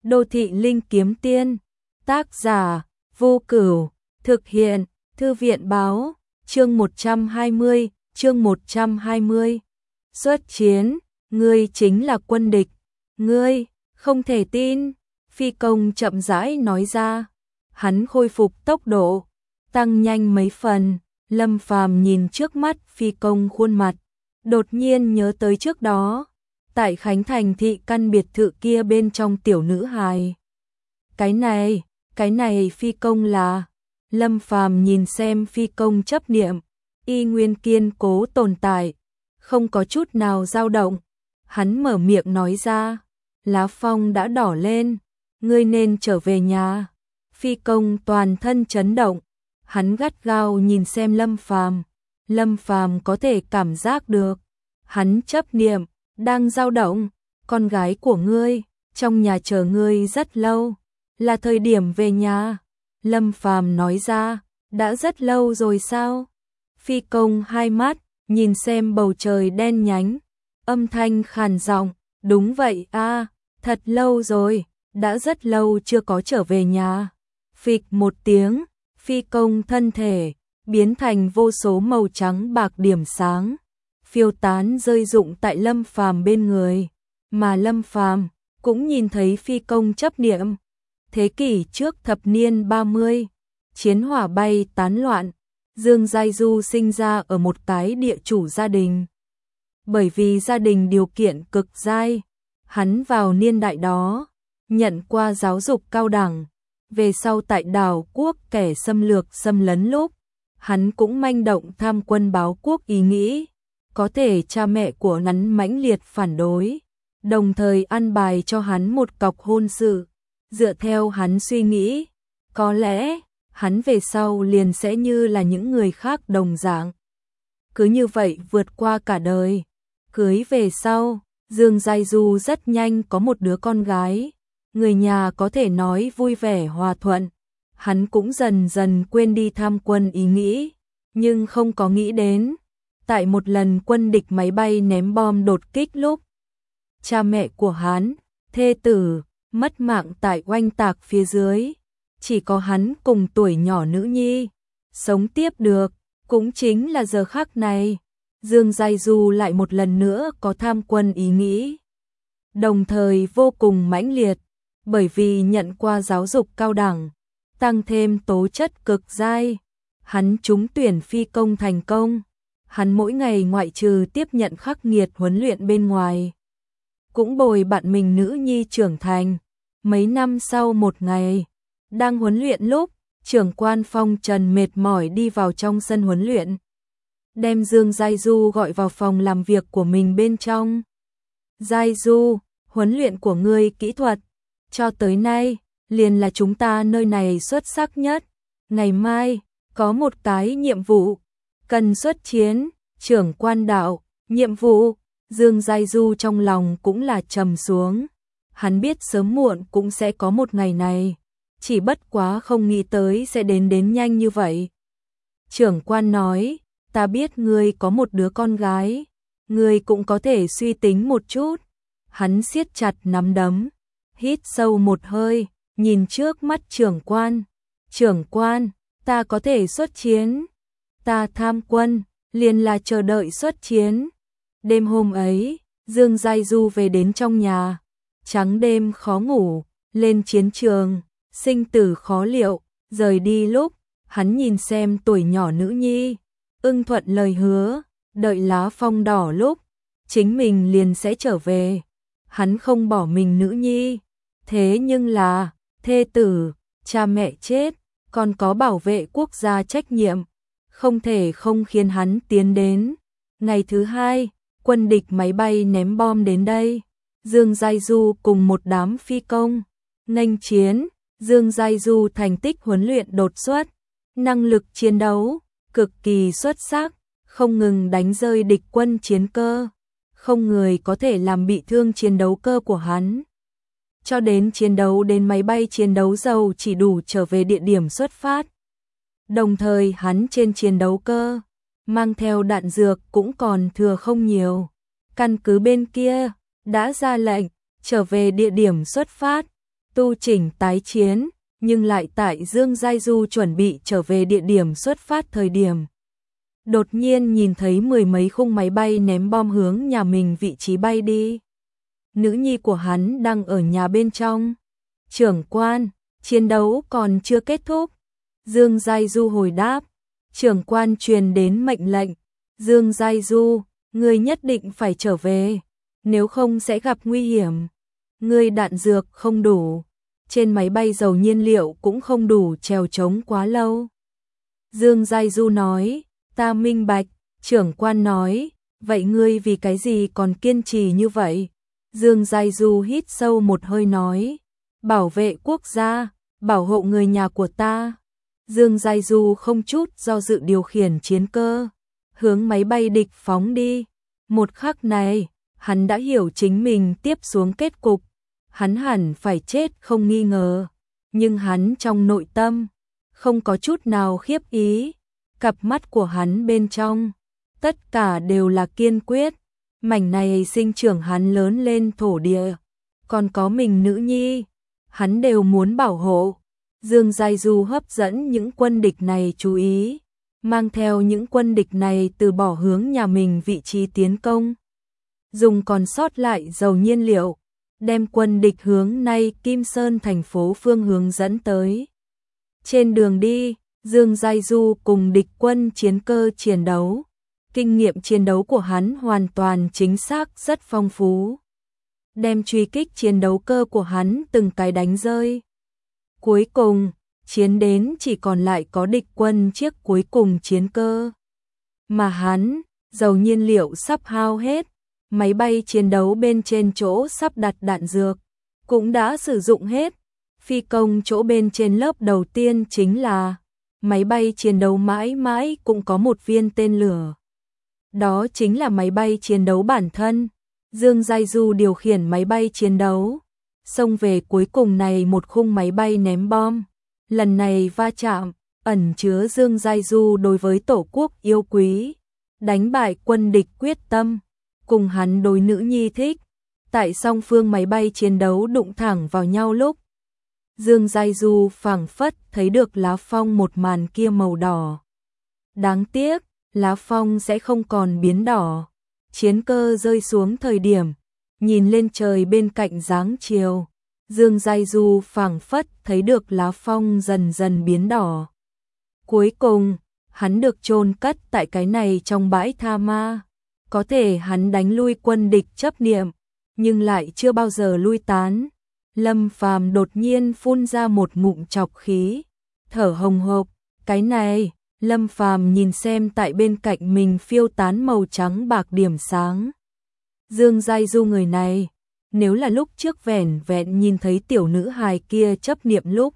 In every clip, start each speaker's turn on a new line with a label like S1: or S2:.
S1: Đô thị linh kiếm tiên, tác giả Vô Cửu, thực hiện Thư viện báo, chương 120. Xuất chiến, ngươi chính là quân địch, ngươi không thể tin, phi công chậm rãi nói ra. Hắn khôi phục tốc độ, tăng nhanh mấy phần. Lâm Phàm nhìn trước mắt phi công khuôn mặt, đột nhiên nhớ tới trước đó, tại Khánh Thành thị căn biệt thự kia bên trong tiểu nữ hài. Cái này phi công là. Lâm Phàm nhìn xem phi công chấp niệm, y nguyên kiên cố tồn tại, không có chút nào dao động. Hắn mở miệng nói ra, lá phong đã đỏ lên, ngươi nên trở về nhà. Phi công toàn thân chấn động, hắn gắt gao nhìn xem Lâm Phàm. Lâm Phàm có thể cảm giác được, hắn chấp niệm đang dao động. Con gái của ngươi trong nhà chờ ngươi rất lâu, là thời điểm về nhà. Lâm Phàm nói ra, đã rất lâu rồi sao? Phi công hai mắt nhìn xem bầu trời đen nhánh, âm thanh khàn giọng, đúng vậy a, thật lâu rồi, đã rất lâu chưa có trở về nhà. Phịch một tiếng, phi công thân thể biến thành vô số màu trắng bạc điểm sáng, phiêu tán rơi rụng tại Lâm Phàm bên người, mà Lâm Phàm cũng nhìn thấy phi công chấp niệm. Thế kỷ trước thập niên 30, chiến hỏa bay tán loạn, Dương Giai Du sinh ra ở một cái địa chủ gia đình. Bởi vì gia đình điều kiện cực giai, hắn vào niên đại đó nhận qua giáo dục cao đẳng. Về sau tại đảo quốc kẻ xâm lược xâm lấn lúc, hắn cũng manh động tham quân báo quốc ý nghĩ, có thể cha mẹ của hắn mãnh liệt phản đối, đồng thời ăn bài cho hắn một cọc hôn sự. Dựa theo hắn suy nghĩ, có lẽ hắn về sau liền sẽ như là những người khác đồng dạng, cứ như vậy vượt qua cả đời. Cưới về sau, Dương Giai Du rất nhanh có một đứa con gái, người nhà có thể nói vui vẻ hòa thuận. Hắn cũng dần dần quên đi tham quân ý nghĩ, nhưng không có nghĩ đến, tại một lần quân địch máy bay ném bom đột kích lúc, cha mẹ của hắn, thê tử, mất mạng tại oanh tạc phía dưới. Chỉ có hắn cùng tuổi nhỏ nữ nhi sống tiếp được, cũng chính là giờ khắc này, Dương Giai Du lại một lần nữa có tham quân ý nghĩ, đồng thời vô cùng mãnh liệt, bởi vì nhận qua giáo dục cao đẳng, tăng thêm tố chất cực giai, hắn trúng tuyển phi công thành công. Hắn mỗi ngày ngoại trừ tiếp nhận khắc nghiệt huấn luyện bên ngoài, cũng bồi bạn mình nữ nhi trưởng thành. Mấy năm sau một ngày, đang huấn luyện lúc, trưởng quan Phong Trần mệt mỏi đi vào trong sân huấn luyện, đem Dương Giai Du gọi vào phòng làm việc của mình bên trong. Giai Du, huấn luyện của ngươi kỹ thuật cho tới nay liền là chúng ta nơi này xuất sắc nhất. Ngày mai có một cái nhiệm vụ cần xuất chiến. Trưởng quan đạo, nhiệm vụ. Dương Giai Du trong lòng cũng là trầm xuống. Hắn biết sớm muộn cũng sẽ có một ngày này, chỉ bất quá không nghĩ tới sẽ đến nhanh như vậy. Trưởng quan nói, ta biết ngươi có một đứa con gái, ngươi cũng có thể suy tính một chút. Hắn siết chặt nắm đấm, hít sâu một hơi, nhìn trước mắt trưởng quan. Trưởng quan, ta có thể xuất chiến. Ta tham quân, liền là chờ đợi xuất chiến. Đêm hôm ấy, Dương Giai Du về đến trong nhà, trắng đêm khó ngủ, lên chiến trường, sinh tử khó liệu. Rời đi lúc, hắn nhìn xem tuổi nhỏ nữ nhi, ưng thuận lời hứa, đợi lá phong đỏ lúc, chính mình liền sẽ trở về. Hắn không bỏ mình nữ nhi, thế nhưng là, thê tử, cha mẹ chết, còn có bảo vệ quốc gia trách nhiệm, không thể không khiến hắn tiến đến. Ngày thứ hai, quân địch máy bay ném bom đến đây, Dương Giai Du cùng một đám phi công nghênh chiến. Dương Giai Du thành tích huấn luyện đột xuất, năng lực chiến đấu cực kỳ xuất sắc, không ngừng đánh rơi địch quân chiến cơ, không người có thể làm bị thương chiến đấu cơ của hắn. Cho đến chiến đấu đến máy bay chiến đấu dầu chỉ đủ trở về địa điểm xuất phát. Đồng thời hắn trên chiến đấu cơ mang theo đạn dược cũng còn thừa không nhiều. Căn cứ bên kia đã ra lệnh trở về địa điểm xuất phát, tu chỉnh tái chiến, nhưng lại tại Dương Giai Du chuẩn bị trở về địa điểm xuất phát thời điểm. Đột nhiên nhìn thấy mười mấy khung máy bay ném bom hướng nhà mình vị trí bay đi. Nữ nhi của hắn đang ở nhà bên trong. Trưởng quan, chiến đấu còn chưa kết thúc. Dương Giai Du hồi đáp. Trưởng quan truyền đến mệnh lệnh. Dương Giai Du, ngươi nhất định phải trở về, nếu không sẽ gặp nguy hiểm. Ngươi đạn dược không đủ, trên máy bay dầu nhiên liệu cũng không đủ trèo trống quá lâu. Dương Giai Du nói, ta minh bạch. Trưởng quan nói, vậy ngươi vì cái gì còn kiên trì như vậy? Dương Giai Du hít sâu một hơi nói, bảo vệ quốc gia, bảo hộ người nhà của ta. Dương Giai Du không chút do dự điều khiển chiến cơ, hướng máy bay địch phóng đi. Một khắc này, hắn đã hiểu chính mình tiếp xuống kết cục. Hắn hẳn phải chết không nghi ngờ, nhưng hắn trong nội tâm không có chút nào khiếp ý. Cặp mắt của hắn bên trong, tất cả đều là kiên quyết. Mảnh này sinh trưởng hắn lớn lên thổ địa, còn có mình nữ nhi, hắn đều muốn bảo hộ. Dương Giai Du hấp dẫn những quân địch này chú ý, mang theo những quân địch này từ bỏ hướng nhà mình vị trí tiến công. Dùng còn sót lại dầu nhiên liệu, đem quân địch hướng nay Kim Sơn thành phố phương hướng dẫn tới. Trên đường đi, Dương Giai Du cùng địch quân chiến cơ chiến đấu. Kinh nghiệm chiến đấu của hắn hoàn toàn chính xác rất phong phú. Đem truy kích chiến đấu cơ của hắn từng cái đánh rơi. Cuối cùng, chiến đến chỉ còn lại có địch quân chiếc cuối cùng chiến cơ. Mà hắn, dầu nhiên liệu sắp hao hết, máy bay chiến đấu bên trên chỗ sắp đặt đạn dược, cũng đã sử dụng hết. Phi công chỗ bên trên lớp đầu tiên chính là máy bay chiến đấu mãi mãi cũng có một viên tên lửa. Đó chính là máy bay chiến đấu bản thân. Dương Giai Du điều khiển máy bay chiến đấu, xông về cuối cùng này một khung máy bay ném bom. Lần này va chạm, ẩn chứa Dương Giai Du đối với Tổ quốc yêu quý, đánh bại quân địch quyết tâm, cùng hắn đối nữ nhi thích. Tại song phương máy bay chiến đấu đụng thẳng vào nhau lúc, Dương Giai Du phảng phất thấy được lá phong một màn kia màu đỏ. Đáng tiếc, lá phong sẽ không còn biến đỏ. Chiến cơ rơi xuống thời điểm, nhìn lên trời bên cạnh dáng chiều, Dương Giai Du phảng phất thấy được lá phong dần dần biến đỏ. Cuối cùng, hắn được chôn cất tại cái này trong bãi tha ma. Có thể hắn đánh lui quân địch chấp niệm, nhưng lại chưa bao giờ lui tán. Lâm Phàm đột nhiên phun ra một ngụm trọc khí, thở hồng hộc. Cái này, Lâm Phàm nhìn xem tại bên cạnh mình phiêu tán màu trắng bạc điểm sáng. Dương Giai Du người này, nếu là lúc trước vẻn vẹn nhìn thấy tiểu nữ hài kia chấp niệm lúc,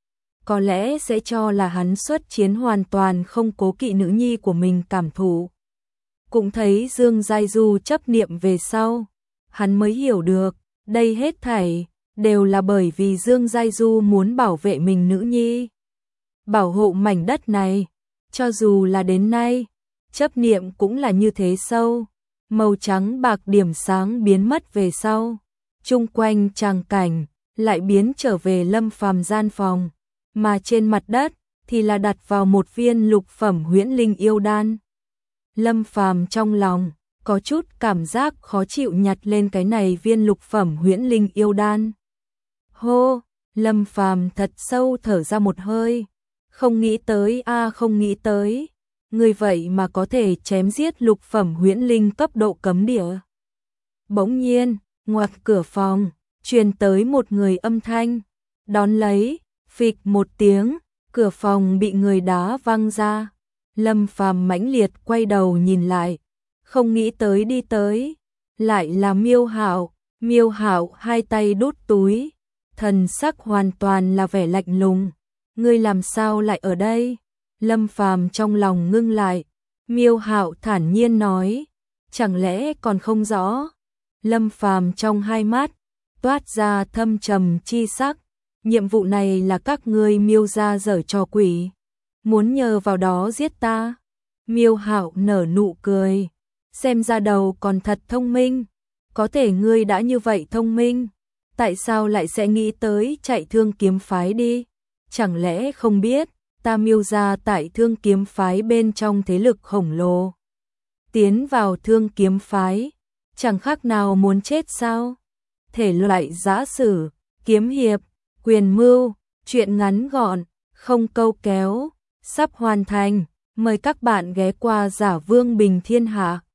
S1: có lẽ sẽ cho là hắn xuất chiến hoàn toàn không cố kỵ nữ nhi của mình cảm thụ. Cũng thấy Dương Giai Du chấp niệm về sau, hắn mới hiểu được, đây hết thảy đều là bởi vì Dương Giai Du muốn bảo vệ mình nữ nhi, bảo hộ mảnh đất này. Cho dù là đến nay, chấp niệm cũng là như thế sâu. Màu trắng bạc điểm sáng biến mất về sau, chung quanh tràng cảnh lại biến trở về Lâm Phàm gian phòng, mà trên mặt đất thì là đặt vào một viên lục phẩm huyễn linh yêu đan. Lâm Phàm trong lòng có chút cảm giác khó chịu, nhặt lên cái này viên lục phẩm huyễn linh yêu đan. Hô, Lâm Phàm thật sâu thở ra một hơi. Không nghĩ tới không nghĩ tới, người vậy mà có thể chém giết lục phẩm huyễn linh cấp độ cấm địa. Bỗng nhiên, ngoặt cửa phòng, truyền tới một người âm thanh, đón lấy, phịch một tiếng, cửa phòng bị người đá văng ra. Lâm Phàm mãnh liệt quay đầu nhìn lại, không nghĩ tới đi tới, lại là Miêu Hạo. Miêu Hạo hai tay đút túi, thần sắc hoàn toàn là vẻ lạnh lùng. Ngươi làm sao lại ở đây? Lâm Phàm trong lòng ngưng lại. Miêu Hạo thản nhiên nói, chẳng lẽ còn không rõ? Lâm Phàm trong hai mắt toát ra thâm trầm chi sắc. Nhiệm vụ này là các ngươi Miêu gia giở trò quỷ, muốn nhờ vào đó giết ta. Miêu Hạo nở nụ cười, xem ra đầu còn thật thông minh. Có thể ngươi đã như vậy thông minh, tại sao lại sẽ nghĩ tới chạy Thương Kiếm phái đi? Chẳng lẽ không biết, ta Miêu gia tại Thương Kiếm phái bên trong thế lực khổng lồ. Tiến vào Thương Kiếm phái, chẳng khác nào muốn chết sao? Thể loại giã sử, kiếm hiệp, quyền mưu, truyện ngắn gọn, không câu kéo, sắp hoàn thành. Mời các bạn ghé qua Giả Vương Bình Thiên Hạ.